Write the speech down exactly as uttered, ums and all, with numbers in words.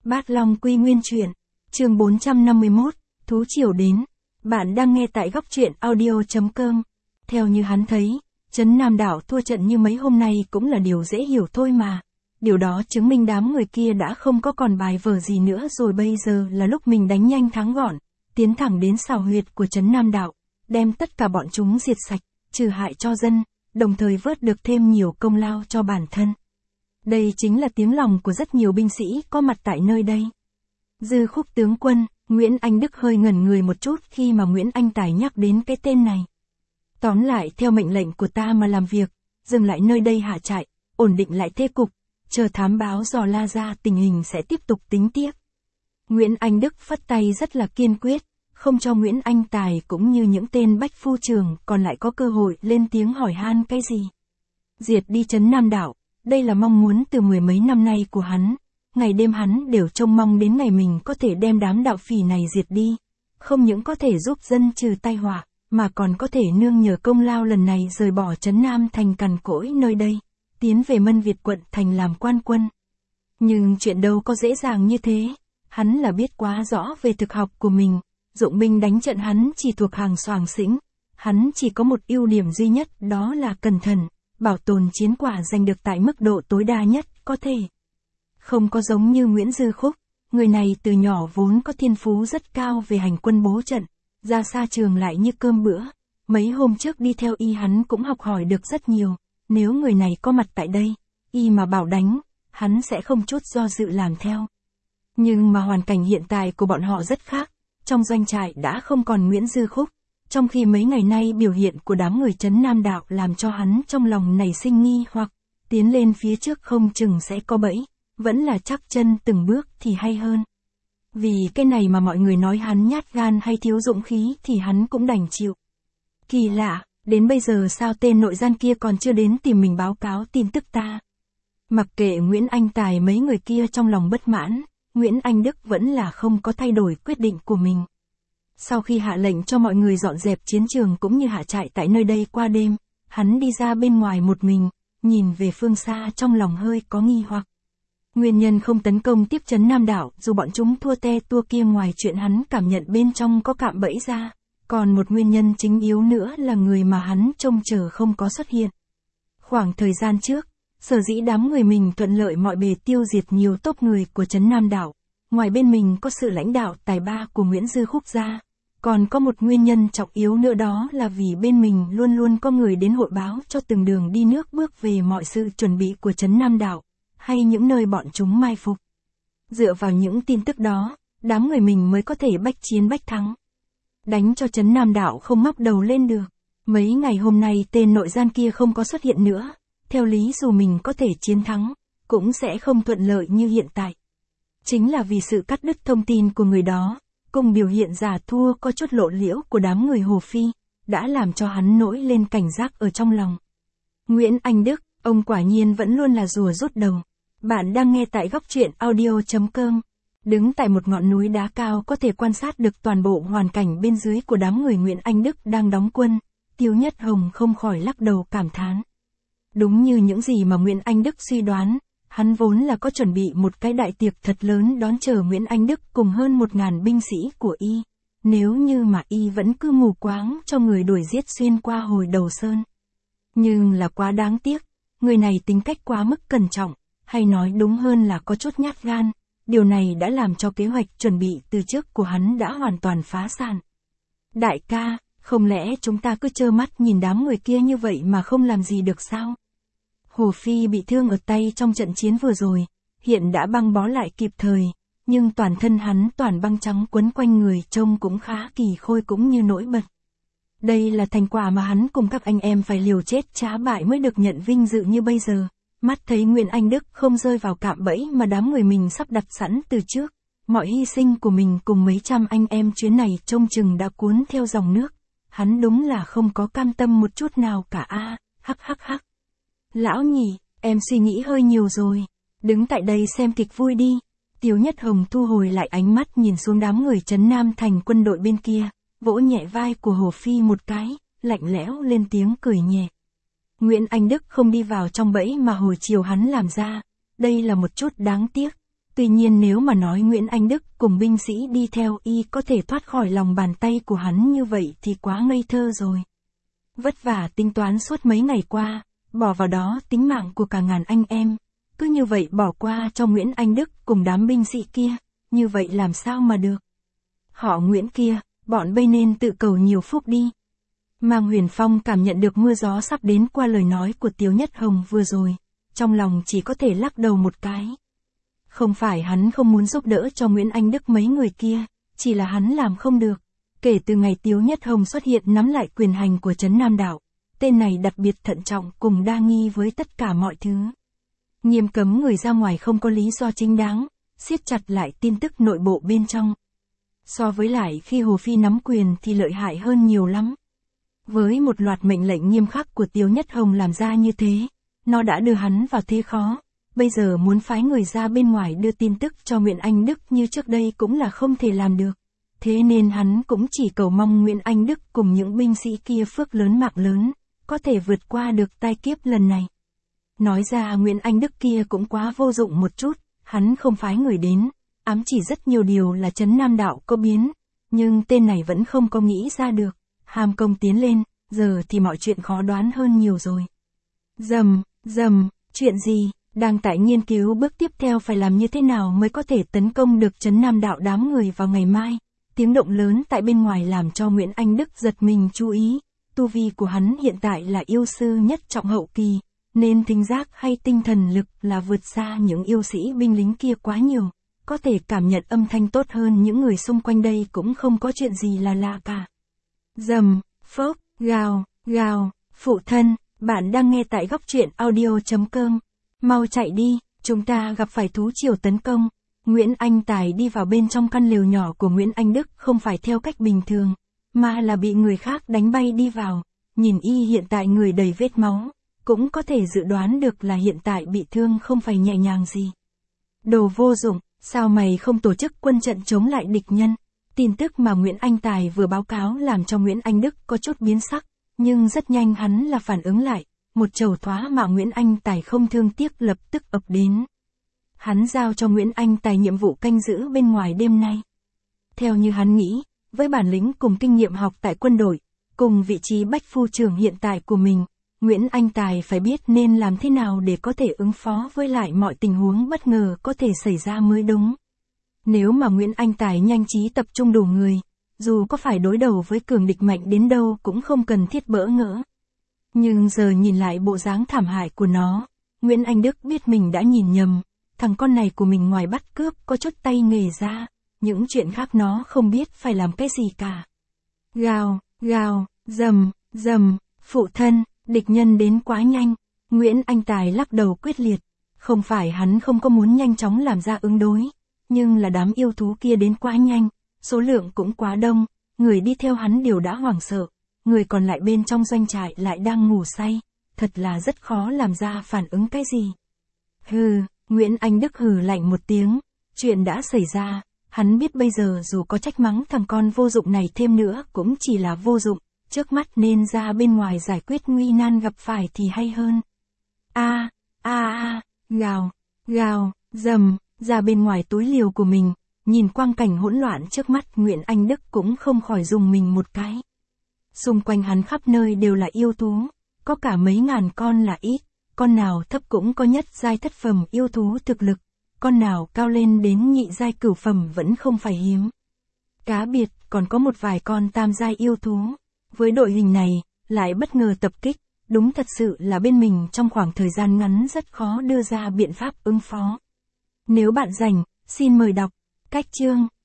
Bát Long Quy Nguyên Truyện, chương bốn trăm năm mươi mốt, Thú Triều đến. Bạn đang nghe tại góc truyện audio chấm com. Theo như hắn thấy, Trấn Nam Đảo thua trận như mấy hôm nay cũng là điều dễ hiểu thôi mà. Điều đó chứng minh đám người kia đã không có còn bài vở gì nữa rồi, bây giờ là lúc mình đánh nhanh thắng gọn, tiến thẳng đến xào huyệt của Trấn Nam Đảo, đem tất cả bọn chúng diệt sạch, trừ hại cho dân, đồng thời vớt được thêm nhiều công lao cho bản thân. Đây chính là tiếng lòng của rất nhiều binh sĩ có mặt tại nơi đây. Dư Khúc tướng quân, Nguyễn Anh Đức hơi ngẩn người một chút khi mà Nguyễn Anh Tài nhắc đến cái tên này. Tóm lại theo mệnh lệnh của ta mà làm việc, dừng lại nơi đây hạ trại, ổn định lại thế cục, chờ thám báo dò la ra tình hình sẽ tiếp tục tính tiếp. Nguyễn Anh Đức phất tay rất là kiên quyết, không cho Nguyễn Anh Tài cũng như những tên bách phu trưởng còn lại có cơ hội lên tiếng hỏi han cái gì. Diệt đi Trấn Nam Đảo, đây là mong muốn từ mười mấy năm nay của hắn, ngày đêm hắn đều trông mong đến ngày mình có thể đem đám đạo phỉ này diệt đi, không những có thể giúp dân trừ tai họa, mà còn có thể nương nhờ công lao lần này rời bỏ Trấn Nam thành cằn cỗi nơi đây, tiến về Mân Việt quận thành làm quan quân. Nhưng chuyện đâu có dễ dàng như thế, hắn là biết quá rõ về thực học của mình, dụng binh đánh trận hắn chỉ thuộc hàng soàng xĩnh, hắn chỉ có một ưu điểm duy nhất, đó là cẩn thận, bảo tồn chiến quả giành được tại mức độ tối đa nhất có thể. Không có giống như Nguyễn Dư Khúc, người này từ nhỏ vốn có thiên phú rất cao về hành quân bố trận, ra xa trường lại như cơm bữa, mấy hôm trước đi theo y hắn cũng học hỏi được rất nhiều, nếu người này có mặt tại đây, y mà bảo đánh, hắn sẽ không chút do dự làm theo. Nhưng mà hoàn cảnh hiện tại của bọn họ rất khác, trong doanh trại đã không còn Nguyễn Dư Khúc, trong khi mấy ngày nay biểu hiện của đám người Trấn Nam Đạo làm cho hắn trong lòng nảy sinh nghi hoặc, tiến lên phía trước không chừng sẽ có bẫy, vẫn là chắc chân từng bước thì hay hơn. Vì cái này mà mọi người nói hắn nhát gan hay thiếu dũng khí thì hắn cũng đành chịu. Kỳ lạ, đến bây giờ sao tên nội gian kia còn chưa đến tìm mình báo cáo tin tức ta. Mặc kệ Nguyễn Anh Tài mấy người kia trong lòng bất mãn, Nguyễn Anh Đức vẫn là không có thay đổi quyết định của mình. Sau khi hạ lệnh cho mọi người dọn dẹp chiến trường cũng như hạ trại tại nơi đây qua đêm, hắn đi ra bên ngoài một mình, nhìn về phương xa trong lòng hơi có nghi hoặc. Nguyên nhân không tấn công tiếp Trấn Nam Đảo dù bọn chúng thua te tua kia ngoài chuyện hắn cảm nhận bên trong có cạm bẫy ra, còn một nguyên nhân chính yếu nữa là người mà hắn trông chờ không có xuất hiện. Khoảng thời gian trước, sở dĩ đám người mình thuận lợi mọi bề tiêu diệt nhiều tốp người của Trấn Nam Đảo, ngoài bên mình có sự lãnh đạo tài ba của Nguyễn Dư Khúc ra, còn có một nguyên nhân trọng yếu nữa, đó là vì bên mình luôn luôn có người đến hội báo cho từng đường đi nước bước về mọi sự chuẩn bị của Trấn Nam Đảo, hay những nơi bọn chúng mai phục. Dựa vào những tin tức đó, đám người mình mới có thể bách chiến bách thắng. Đánh cho Trấn Nam Đảo không móc đầu lên được. Mấy ngày hôm nay tên nội gian kia không có xuất hiện nữa, theo lý dù mình có thể chiến thắng, cũng sẽ không thuận lợi như hiện tại. Chính là vì sự cắt đứt thông tin của người đó, cùng biểu hiện giả thua có chút lộ liễu của đám người Hồ Phi, đã làm cho hắn nổi lên cảnh giác ở trong lòng. Nguyễn Anh Đức, ông quả nhiên vẫn luôn là rùa rút đầu. Bạn đang nghe tại góc truyện audio chấm com. Đứng tại một ngọn núi đá cao có thể quan sát được toàn bộ hoàn cảnh bên dưới của đám người Nguyễn Anh Đức đang đóng quân, Tiêu Nhất Hồng không khỏi lắc đầu cảm thán. Đúng như những gì mà Nguyễn Anh Đức suy đoán, hắn vốn là có chuẩn bị một cái đại tiệc thật lớn đón chờ Nguyễn Anh Đức cùng hơn một ngàn binh sĩ của y, nếu như mà y vẫn cứ mù quáng cho người đuổi giết xuyên qua hồi đầu sơn. Nhưng là quá đáng tiếc, người này tính cách quá mức cẩn trọng, hay nói đúng hơn là có chút nhát gan, điều này đã làm cho kế hoạch chuẩn bị từ trước của hắn đã hoàn toàn phá sản. Đại ca, không lẽ chúng ta cứ trơ mắt nhìn đám người kia như vậy mà không làm gì được sao? Hồ Phi bị thương ở tay trong trận chiến vừa rồi, hiện đã băng bó lại kịp thời, nhưng toàn thân hắn toàn băng trắng quấn quanh người trông cũng khá kỳ khôi cũng như nổi bật. Đây là thành quả mà hắn cùng các anh em phải liều chết trá bại mới được nhận vinh dự như bây giờ. Mắt thấy Nguyễn Anh Đức không rơi vào cạm bẫy mà đám người mình sắp đặt sẵn từ trước, mọi hy sinh của mình cùng mấy trăm anh em chuyến này trông chừng đã cuốn theo dòng nước, hắn đúng là không có cam tâm một chút nào cả a. Hắc hắc hắc. Lão nhỉ, em suy nghĩ hơi nhiều rồi, đứng tại đây xem kịch vui đi. Tiêu Nhất Hồng thu hồi lại ánh mắt nhìn xuống đám người Trấn Nam thành quân đội bên kia, vỗ nhẹ vai của Hồ Phi một cái, lạnh lẽo lên tiếng cười nhẹ. Nguyễn Anh Đức không đi vào trong bẫy mà hồi chiều hắn làm ra, đây là một chút đáng tiếc, Tuy nhiên nếu mà nói Nguyễn Anh Đức cùng binh sĩ đi theo y có thể thoát khỏi lòng bàn tay của hắn như vậy thì quá ngây thơ rồi. Vất vả tính toán suốt mấy ngày qua, bỏ vào đó tính mạng của cả ngàn anh em, cứ như vậy bỏ qua cho Nguyễn Anh Đức cùng đám binh sĩ kia, như vậy làm sao mà được. Họ Nguyễn kia, bọn bây nên tự cầu nhiều phúc đi. Mang Huyền Phong cảm nhận được mưa gió sắp đến qua lời nói của Tiếu Nhất Hồng vừa rồi, trong lòng chỉ có thể lắc đầu một cái. Không phải hắn không muốn giúp đỡ cho Nguyễn Anh Đức mấy người kia, chỉ là hắn làm không được. Kể từ ngày Tiếu Nhất Hồng xuất hiện nắm lại quyền hành của Trấn Nam Đạo, tên này đặc biệt thận trọng cùng đa nghi với tất cả mọi thứ. Nghiêm cấm người ra ngoài không có lý do chính đáng, siết chặt lại tin tức nội bộ bên trong. So với lại khi Hồ Phi nắm quyền thì lợi hại hơn nhiều lắm. Với một loạt mệnh lệnh nghiêm khắc của Tiếu Nhất Hồng làm ra như thế, nó đã đưa hắn vào thế khó. Bây giờ muốn phái người ra bên ngoài đưa tin tức cho Nguyễn Anh Đức như trước đây cũng là không thể làm được. Thế nên hắn cũng chỉ cầu mong Nguyễn Anh Đức cùng những binh sĩ kia phước lớn mạng lớn, có thể vượt qua được tai kiếp lần này. Nói ra Nguyễn Anh Đức kia cũng quá vô dụng một chút, hắn không phái người đến, ám chỉ rất nhiều điều là Trấn Nam Đạo có biến, nhưng tên này vẫn không có nghĩ ra được, ham công tiến lên, giờ thì mọi chuyện khó đoán hơn nhiều rồi. Dầm, dầm, chuyện gì? Đang tại nghiên cứu bước tiếp theo phải làm như thế nào mới có thể tấn công được Trấn Nam Đạo đám người vào ngày mai. Tiếng động lớn tại bên ngoài làm cho Nguyễn Anh Đức giật mình chú ý. Tu vi của hắn hiện tại là yêu sư nhất trọng hậu kỳ, nên thính giác hay tinh thần lực là vượt xa những yêu sĩ binh lính kia quá nhiều. Có thể cảm nhận âm thanh tốt hơn những người xung quanh đây cũng không có chuyện gì là lạ cả. Dầm, phốc, gào, gào, phụ thân, bạn đang nghe tại góc truyện audio chấm com. Mau chạy đi, chúng ta gặp phải thú triều tấn công. Nguyễn Anh Tài đi vào bên trong căn lều nhỏ của Nguyễn Anh Đức không phải theo cách bình thường, mà là bị người khác đánh bay đi vào. Nhìn y hiện tại người đầy vết máu, cũng có thể dự đoán được là hiện tại bị thương không phải nhẹ nhàng gì. Đồ vô dụng, sao mày không tổ chức quân trận chống lại địch nhân? Tin tức mà Nguyễn Anh Tài vừa báo cáo làm cho Nguyễn Anh Đức có chút biến sắc, nhưng rất nhanh hắn là phản ứng lại. Một chầu thoá mà Nguyễn Anh Tài không thương tiếc lập tức ập đến. Hắn giao cho Nguyễn Anh Tài nhiệm vụ canh giữ bên ngoài đêm nay. Theo như hắn nghĩ, với bản lĩnh cùng kinh nghiệm học tại quân đội, cùng vị trí bách phu trưởng hiện tại của mình, Nguyễn Anh Tài phải biết nên làm thế nào để có thể ứng phó với lại mọi tình huống bất ngờ có thể xảy ra mới đúng. Nếu mà Nguyễn Anh Tài nhanh trí tập trung đủ người, dù có phải đối đầu với cường địch mạnh đến đâu cũng không cần thiết bỡ ngỡ. Nhưng giờ nhìn lại bộ dáng thảm hại của nó, Nguyễn Anh Đức biết mình đã nhìn nhầm, thằng con này của mình ngoài bắt cướp có chút tay nghề ra, những chuyện khác nó không biết phải làm cái gì cả. Gào, gào, dầm, dầm, phụ thân, địch nhân đến quá nhanh, Nguyễn Anh Tài lắc đầu quyết liệt, không phải hắn không có muốn nhanh chóng làm ra ứng đối, nhưng là đám yêu thú kia đến quá nhanh, số lượng cũng quá đông, người đi theo hắn đều đã hoảng sợ. Người còn lại bên trong doanh trại lại đang ngủ say, thật là rất khó làm ra phản ứng cái gì. Hừ, Nguyễn Anh Đức hừ lạnh một tiếng, chuyện đã xảy ra, hắn biết bây giờ dù có trách mắng thằng con vô dụng này thêm nữa cũng chỉ là vô dụng, trước mắt nên ra bên ngoài giải quyết nguy nan gặp phải thì hay hơn. A, a a, gào, gào, dầm, ra bên ngoài túi liều của mình, nhìn quang cảnh hỗn loạn trước mắt Nguyễn Anh Đức cũng không khỏi rùng mình một cái. Xung quanh hắn khắp nơi đều là yêu thú, có cả mấy ngàn con là ít, con nào thấp cũng có nhất giai thất phẩm yêu thú thực lực, con nào cao lên đến nhị giai cửu phẩm vẫn không phải hiếm. Cá biệt còn có một vài con tam giai yêu thú, với đội hình này, lại bất ngờ tập kích, đúng thật sự là bên mình trong khoảng thời gian ngắn rất khó đưa ra biện pháp ứng phó. Nếu bạn rảnh, xin mời đọc, cách chương.